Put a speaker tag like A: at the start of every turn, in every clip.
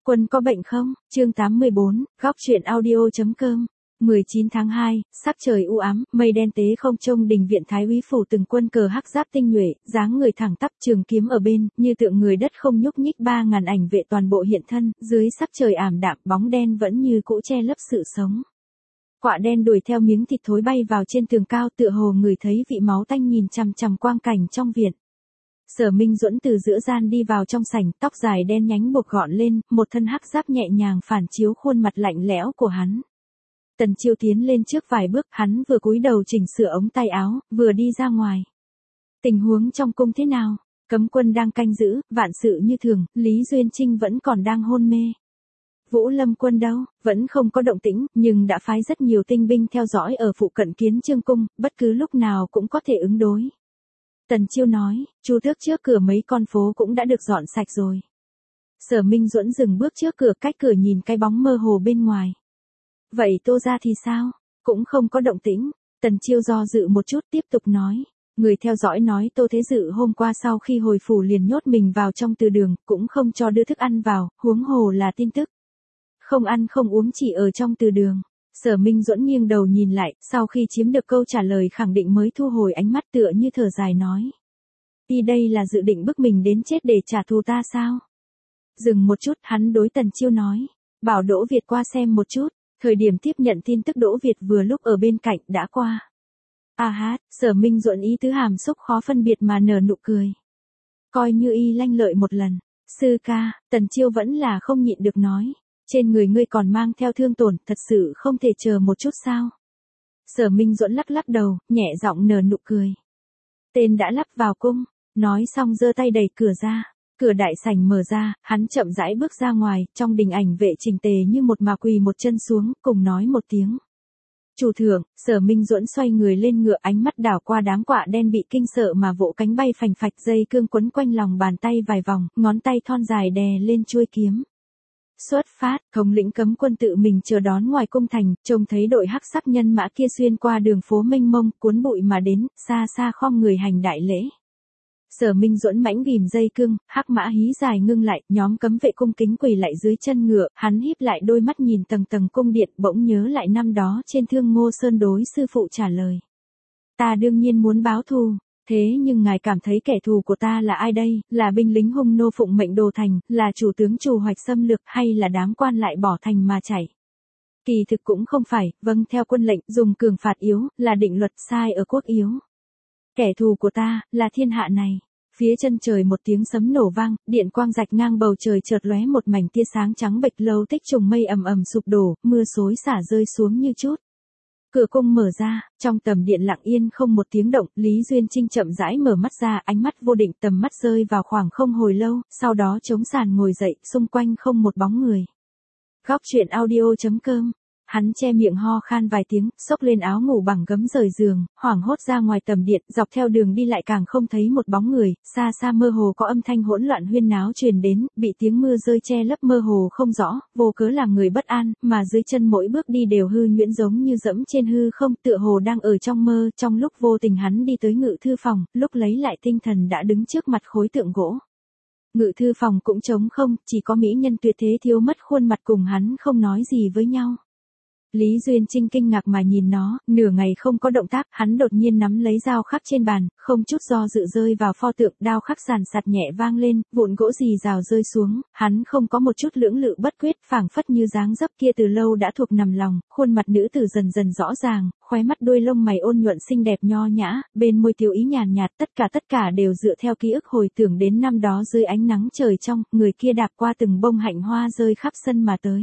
A: Quân có bệnh không? Chương 84, góc truyện audio.com. 19 tháng 2, sắc trời u ám, mây đen tế không trông đình viện Thái úy phủ từng quân cờ hắc giáp tinh nhuệ, dáng người thẳng tắp trường kiếm ở bên, như tượng người đất không nhúc nhích 3.000 ảnh vệ toàn bộ hiện thân, dưới sắc trời ảm đạm, bóng đen vẫn như cũ che lấp sự sống. Quạ đen đuổi theo miếng thịt thối bay vào trên tường cao, tựa hồ người thấy vị máu tanh nhìn chằm chằm quang cảnh trong viện. Sở Minh Duẫn từ giữa gian đi vào trong sảnh, tóc dài đen nhánh buộc gọn lên, một thân hắc giáp nhẹ nhàng phản chiếu khuôn mặt lạnh lẽo của hắn. Tần Chiêu tiến lên trước vài bước, hắn vừa cúi đầu chỉnh sửa ống tay áo, vừa đi ra ngoài. Tình huống trong cung thế nào? Cấm quân đang canh giữ, vạn sự như thường, Lý Duyên Trinh vẫn còn đang hôn mê. Vũ Lâm quân đâu? Vẫn không có động tĩnh, nhưng đã phái rất nhiều tinh binh theo dõi ở phụ cận Kiến Chương cung, bất cứ lúc nào cũng có thể ứng đối. Tần Chiêu nói, chu tước trước cửa mấy con phố cũng đã được dọn sạch rồi. Sở Minh Duẫn dừng bước trước cửa, cách cửa nhìn cái bóng mơ hồ bên ngoài. Vậy Tô gia thì sao? Cũng không có động tĩnh. Tần Chiêu do dự một chút tiếp tục nói. Người theo dõi nói Tô Thế Dự hôm qua sau khi hồi phủ liền nhốt mình vào trong từ đường, cũng không cho đưa thức ăn vào, huống hồ là tin tức. Không ăn không uống chỉ ở trong từ đường. Sở Minh Duẫn nghiêng đầu nhìn lại, sau khi chiếm được câu trả lời khẳng định mới thu hồi ánh mắt, tựa như thở dài nói. Y đây là dự định bức mình đến chết để trả thù ta sao? Dừng một chút, hắn đối Tần Chiêu nói. Bảo Đỗ Việt qua xem một chút. Thời điểm tiếp nhận tin tức Đỗ Việt vừa lúc ở bên cạnh đã qua. Sở Minh Duẫn ý tứ hàm xúc khó phân biệt mà nở nụ cười. Coi như y lanh lợi một lần. Sư ca, Tần Chiêu vẫn là không nhịn được nói. Trên người ngươi còn mang theo thương tổn, thật sự không thể chờ một chút sao? Sở Minh Duẫn lắc lắc đầu, nhẹ giọng nở nụ cười. Tên đã lắp vào cung, nói xong giơ tay đẩy cửa ra. Cửa đại sảnh mở ra, hắn chậm rãi bước ra ngoài, trong đình ảnh vệ chỉnh tề như một mà quỳ một chân xuống, cùng nói một tiếng. Chủ thượng, Sở Minh Duẫn xoay người lên ngựa, ánh mắt đảo qua đám quạ đen bị kinh sợ mà vỗ cánh bay phành phạch, dây cương quấn quanh lòng bàn tay vài vòng, ngón tay thon dài đè lên chuôi kiếm. Xuất phát, thống lĩnh cấm quân tự mình chờ đón ngoài cung thành, trông thấy đội hắc sắc nhân mã kia xuyên qua đường phố mênh mông, cuốn bụi mà đến, xa xa khom người hành đại lễ. Sở Minh Duẫn mãnh ghim dây cương, hắc mã hí dài ngưng lại, nhóm cấm vệ cung kính quỳ lại dưới chân ngựa, hắn híp lại đôi mắt nhìn tầng tầng cung điện, bỗng nhớ lại năm đó trên Thương Ngô Sơn đối sư phụ trả lời. Ta đương nhiên muốn báo thù, thế nhưng ngài cảm thấy kẻ thù của ta là ai đây, là binh lính hung nô phụng mệnh đồ thành, là chủ tướng trù hoạch xâm lược, hay là đám quan lại bỏ thành mà chạy? Kỳ thực cũng không phải, vâng theo quân lệnh, dùng cường phạt yếu, là định luật sai ở quốc yếu. Kẻ thù của ta, là thiên hạ này. Phía chân trời một tiếng sấm nổ vang, điện quang rạch ngang bầu trời, chợt lóe một mảnh tia sáng trắng bệch, lâu tích trùng mây ầm ầm sụp đổ, mưa xối xả rơi xuống như chút. Cửa cung mở ra, trong tầm điện lặng yên không một tiếng động, Lý Duyên Trinh chậm rãi mở mắt ra, ánh mắt vô định, tầm mắt rơi vào khoảng không hồi lâu, sau đó chống sàn ngồi dậy, xung quanh không một bóng người. Góc truyện audio.com. Hắn che miệng ho khan vài tiếng, xốc lên áo ngủ bằng gấm rời giường, hoảng hốt ra ngoài tầm điện, dọc theo đường đi lại càng không thấy một bóng người, xa xa mơ hồ có âm thanh hỗn loạn huyên náo truyền đến, bị tiếng mưa rơi che lấp mơ hồ không rõ, vô cớ làm người bất an, mà dưới chân mỗi bước đi đều hư nhuyễn giống như dẫm trên hư không, tựa hồ đang ở trong mơ. Trong lúc vô tình hắn đi tới ngự thư phòng, lúc lấy lại tinh thần đã đứng trước mặt khối tượng gỗ. Ngự thư phòng cũng trống không, chỉ có mỹ nhân tuyệt thế thiếu mất khuôn mặt cùng hắn không nói gì với nhau. Lý Duyên Trinh kinh ngạc mà nhìn nó, nửa ngày không có động tác, hắn đột nhiên nắm lấy dao khắc trên bàn, không chút do dự rơi vào pho tượng, đao khắc sàn sạt nhẹ vang lên, vụn gỗ rì rào rơi xuống, hắn không có một chút lưỡng lự bất quyết, phảng phất như dáng dấp kia từ lâu đã thuộc nằm lòng, khuôn mặt nữ tử dần dần rõ ràng, khóe mắt đuôi lông mày ôn nhuận xinh đẹp nho nhã, bên môi tiêu ý nhàn nhạt, tất cả đều dựa theo ký ức hồi tưởng đến năm đó dưới ánh nắng trời trong, người kia đạp qua từng bông hạnh hoa rơi khắp sân mà tới.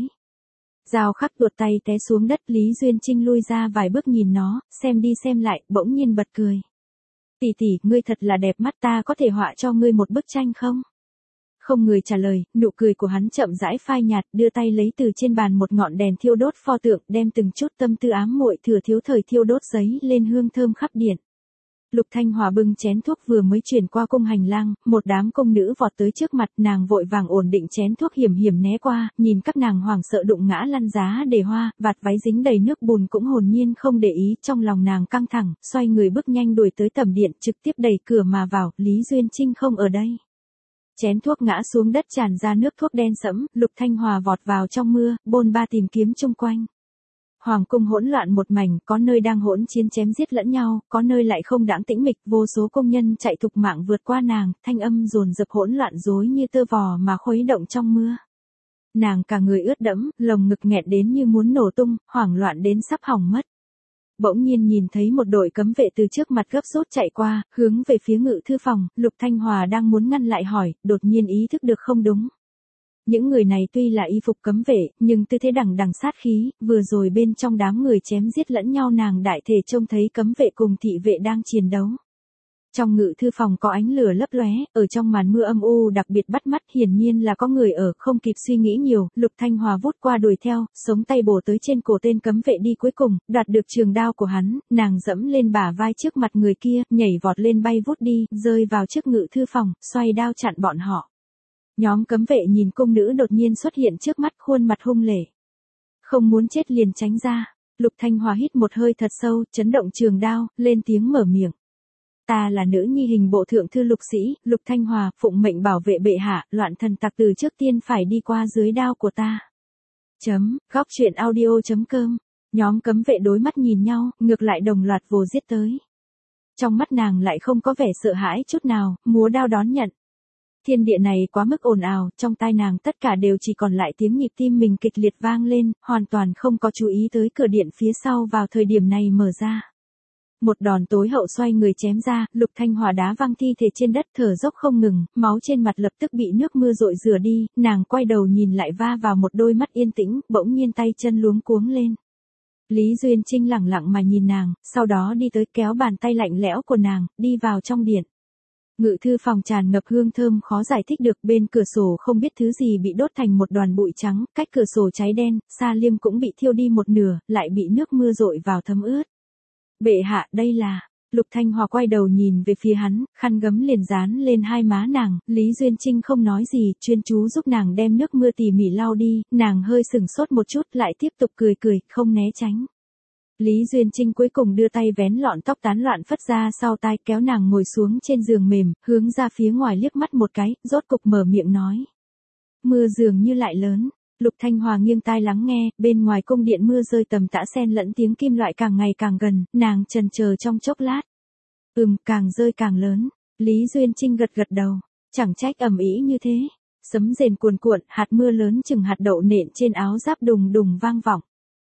A: Dao khắc tuột tay té xuống đất, Lý Duyên Trinh lui ra vài bước nhìn nó, xem đi xem lại, bỗng nhiên bật cười. Tỷ tỷ, ngươi thật là đẹp mắt, ta có thể họa cho ngươi một bức tranh không? Không người trả lời, nụ cười của hắn chậm rãi phai nhạt, đưa tay lấy từ trên bàn một ngọn đèn thiêu đốt pho tượng, đem từng chút tâm tư ám muội thừa thiếu thời thiêu đốt giấy lên hương thơm khắp điện. Lục Thanh Hòa bưng chén thuốc vừa mới chuyển qua cung hành lang, một đám công nữ vọt tới trước mặt, nàng vội vàng ổn định chén thuốc, hiểm hiểm né qua, nhìn các nàng hoảng sợ đụng ngã lăn giá để hoa, vạt váy dính đầy nước bùn cũng hồn nhiên không để ý, trong lòng nàng căng thẳng, xoay người bước nhanh đuổi tới tầm điện, trực tiếp đẩy cửa mà vào, Lý Duyên Trinh không ở đây. Chén thuốc ngã xuống đất tràn ra nước thuốc đen sẫm, Lục Thanh Hòa vọt vào trong mưa, bôn ba tìm kiếm chung quanh. Hoàng cung hỗn loạn một mảnh, có nơi đang hỗn chiến chém giết lẫn nhau, có nơi lại không đãng tĩnh mịch, vô số công nhân chạy thục mạng vượt qua nàng, thanh âm dồn dập hỗn loạn rối như tơ vò mà khuấy động trong mưa. Nàng cả người ướt đẫm, lồng ngực nghẹt đến như muốn nổ tung, hoảng loạn đến sắp hỏng mất. Bỗng nhiên nhìn thấy một đội cấm vệ từ trước mặt gấp rút chạy qua, hướng về phía ngự thư phòng, Lục Thanh Hòa đang muốn ngăn lại hỏi, đột nhiên ý thức được không đúng. Những người này tuy là y phục cấm vệ, nhưng tư thế đằng đằng sát khí, vừa rồi bên trong đám người chém giết lẫn nhau nàng đại thể trông thấy cấm vệ cùng thị vệ đang chiến đấu. Trong ngự thư phòng có ánh lửa lấp lóe, ở trong màn mưa âm u đặc biệt bắt mắt, hiển nhiên là có người ở, không kịp suy nghĩ nhiều, Lục Thanh Hòa vút qua đuổi theo, sống tay bổ tới trên cổ tên cấm vệ đi cuối cùng, đoạt được trường đao của hắn, nàng dẫm lên bả vai trước mặt người kia, nhảy vọt lên bay vút đi, rơi vào trước ngự thư phòng, xoay đao chặn bọn họ. Nhóm cấm vệ nhìn cung nữ đột nhiên xuất hiện trước mắt, khuôn mặt hung lệ. Không muốn chết liền tránh ra. Lục Thanh Hòa hít một hơi thật sâu, chấn động trường đao, lên tiếng mở miệng. Ta là nữ nhi hình bộ thượng thư Lục sĩ, Lục Thanh Hòa, phụng mệnh bảo vệ bệ hạ, loạn thần tặc từ trước tiên phải đi qua dưới đao của ta. Góc truyện audio.com. Nhóm cấm vệ đối mắt nhìn nhau, ngược lại đồng loạt vồ giết tới. Trong mắt nàng lại không có vẻ sợ hãi chút nào, múa đao đón nhận. Thiên địa này quá mức ồn ào, trong tai nàng tất cả đều chỉ còn lại tiếng nhịp tim mình kịch liệt vang lên, hoàn toàn không có chú ý tới cửa điện phía sau vào thời điểm này mở ra. Một đòn tối hậu xoay người chém ra, Lục Thanh Hòa đá văng thi thể trên đất thở dốc không ngừng, máu trên mặt lập tức bị nước mưa rội rửa đi, nàng quay đầu nhìn lại va vào một đôi mắt yên tĩnh, bỗng nhiên tay chân luống cuống lên. Lý Duyên Trinh lẳng lặng mà nhìn nàng, sau đó đi tới kéo bàn tay lạnh lẽo của nàng, đi vào trong điện. Ngự thư phòng tràn ngập hương thơm khó giải thích được, bên cửa sổ không biết thứ gì bị đốt thành một đoàn bụi trắng, cách cửa sổ cháy đen, sa liêm cũng bị thiêu đi một nửa, lại bị nước mưa rội vào thấm ướt. Bệ hạ, đây là... Lục Thanh Hòa quay đầu nhìn về phía hắn, khăn gấm liền dán lên hai má nàng, Lý Duyên Trinh không nói gì, chuyên chú giúp nàng đem nước mưa tỉ mỉ lau đi, nàng hơi sừng sốt một chút lại tiếp tục cười cười, không né tránh. Lý Duyên Trinh cuối cùng đưa tay vén lọn tóc tán loạn phất ra sau tai, kéo nàng ngồi xuống trên giường mềm, hướng ra phía ngoài liếc mắt một cái, rốt cục mở miệng nói. Mưa dường như lại lớn. Lục Thanh Hòa nghiêng tai lắng nghe, bên ngoài cung điện mưa rơi tầm tã xen lẫn tiếng kim loại càng ngày càng gần, nàng chần chờ trong chốc lát. Càng rơi càng lớn. Lý Duyên Trinh gật gật đầu. Chẳng trách ầm ĩ như thế. Sấm rền cuồn cuộn, hạt mưa lớn chừng hạt đậu nện trên áo giáp đùng đùng vang vọng.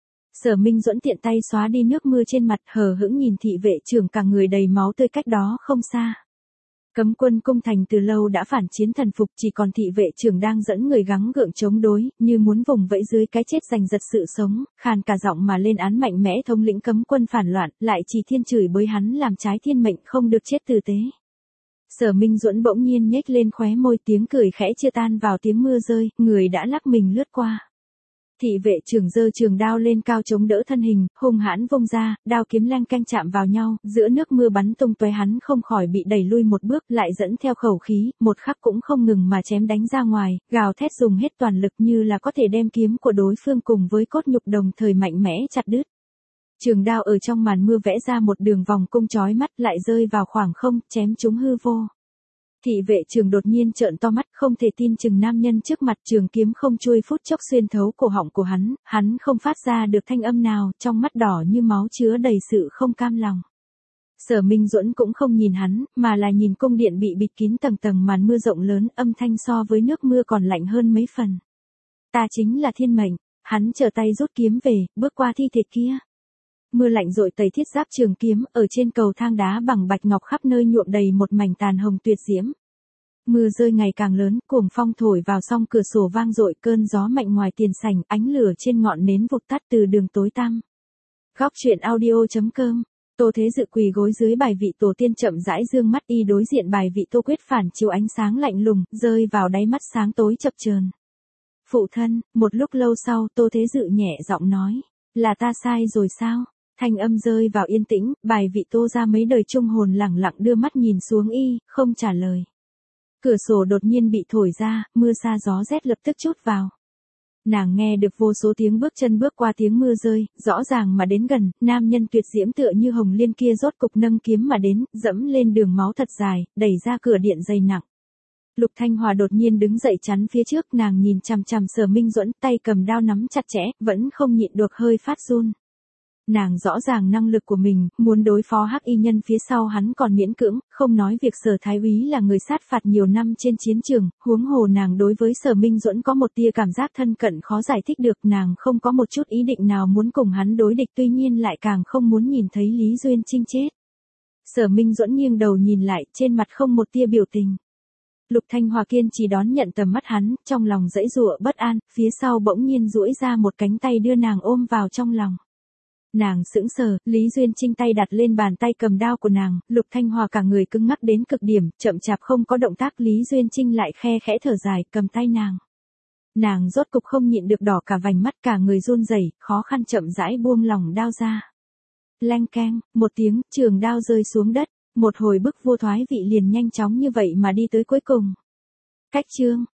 A: Sở Minh Duẫn tiện tay xóa đi nước mưa trên mặt, hờ hững nhìn thị vệ trưởng cả người đầy máu tươi cách đó không xa. Cấm quân cung thành từ lâu đã phản chiến thần phục, chỉ còn thị vệ trưởng đang dẫn người gắng gượng chống đối, như muốn vùng vẫy dưới cái chết giành giật sự sống, khàn cả giọng mà lên án mạnh mẽ thống lĩnh cấm quân phản loạn, lại chỉ thiên chửi bới hắn làm trái thiên mệnh không được chết tử tế. Sở Minh Duẫn bỗng nhiên nhếch lên khóe môi, tiếng cười khẽ chia tan vào tiếng mưa rơi, người đã lắc mình lướt qua. Thị vệ trưởng giơ trường đao lên cao chống đỡ thân hình, hung hãn vung ra, đao kiếm leng keng chạm vào nhau, giữa nước mưa bắn tung tóe, hắn không khỏi bị đẩy lui một bước, lại dẫn theo khẩu khí, một khắc cũng không ngừng mà chém đánh ra ngoài, gào thét dùng hết toàn lực như là có thể đem kiếm của đối phương cùng với cốt nhục đồng thời mạnh mẽ chặt đứt. Trường đao ở trong màn mưa vẽ ra một đường vòng cung chói mắt, lại rơi vào khoảng không, chém trúng hư vô. Thị vệ trưởng đột nhiên trợn to mắt, không thể tin chừng nam nhân trước mặt, trường kiếm không chui phút chốc xuyên thấu cổ họng của hắn không phát ra được thanh âm nào, trong mắt đỏ như máu chứa đầy sự không cam lòng. Sở Minh Duẫn cũng không nhìn hắn, mà là nhìn cung điện bị bịt kín tầng tầng màn mưa rộng lớn, âm thanh so với nước mưa còn lạnh hơn mấy phần. Ta chính là thiên mệnh, hắn trở tay rút kiếm về, bước qua thi thể kia. Mưa lạnh rội tẩy thiết giáp trường kiếm, ở trên cầu thang đá bằng bạch ngọc khắp nơi nhuộm đầy một mảnh tàn hồng tuyệt diễm. Mưa rơi ngày càng lớn, cuồng phong thổi vào song cửa sổ vang dội, cơn gió mạnh ngoài tiền sảnh, ánh lửa trên ngọn nến vụt tắt từ đường tối tăm. Góc truyện audio.com. Tô Thế Dự quỳ gối dưới bài vị tổ tiên chậm rãi dương mắt y đối diện bài vị Tô Quyết phản chiếu ánh sáng lạnh lùng, rơi vào đáy mắt sáng tối chập chờn. Phụ thân, một lúc lâu sau Tô Thế Dự nhẹ giọng nói, là ta sai rồi sao? Thanh âm rơi vào yên tĩnh, bài vị Tô ra mấy đời trung hồn lẳng lặng đưa mắt nhìn xuống y, không trả lời. Cửa sổ đột nhiên bị thổi ra, mưa sa gió rét lập tức trút vào. Nàng nghe được vô số tiếng bước chân bước qua tiếng mưa rơi, rõ ràng mà đến gần, nam nhân tuyệt diễm tựa như hồng liên kia rốt cục nâng kiếm mà đến, dẫm lên đường máu thật dài, đẩy ra cửa điện dày nặng. Lục Thanh Hòa đột nhiên đứng dậy chắn phía trước, nàng nhìn chằm chằm Sở Minh Duẫn, tay cầm đao nắm chặt chẽ, vẫn không nhịn được hơi phát run. Nàng rõ ràng năng lực của mình, muốn đối phó Hắc Y Nhân phía sau hắn còn miễn cưỡng, không nói việc Sở Thái úy là người sát phạt nhiều năm trên chiến trường, huống hồ nàng đối với Sở Minh Duẫn có một tia cảm giác thân cận khó giải thích được, nàng không có một chút ý định nào muốn cùng hắn đối địch, tuy nhiên lại càng không muốn nhìn thấy Lý Duyên Trinh chết. Sở Minh Duẫn nghiêng đầu nhìn lại, trên mặt không một tia biểu tình. Lục Thanh Hòa kiên trì đón nhận tầm mắt hắn, trong lòng dãy dụa bất an, phía sau bỗng nhiên duỗi ra một cánh tay đưa nàng ôm vào trong lòng. Nàng sững sờ, Lý Duyên Trinh tay đặt lên bàn tay cầm đao của nàng, Lục Thanh Hòa cả người cứng ngắc đến cực điểm, chậm chạp không có động tác, Lý Duyên Trinh lại khe khẽ thở dài, cầm tay nàng. Nàng rốt cục không nhịn được đỏ cả vành mắt, cả người run rẩy, khó khăn chậm rãi buông lỏng đao ra. Leng keng, một tiếng, trường đao rơi xuống đất, một hồi bức vô thoái vị liền nhanh chóng như vậy mà đi tới cuối cùng. Cách chương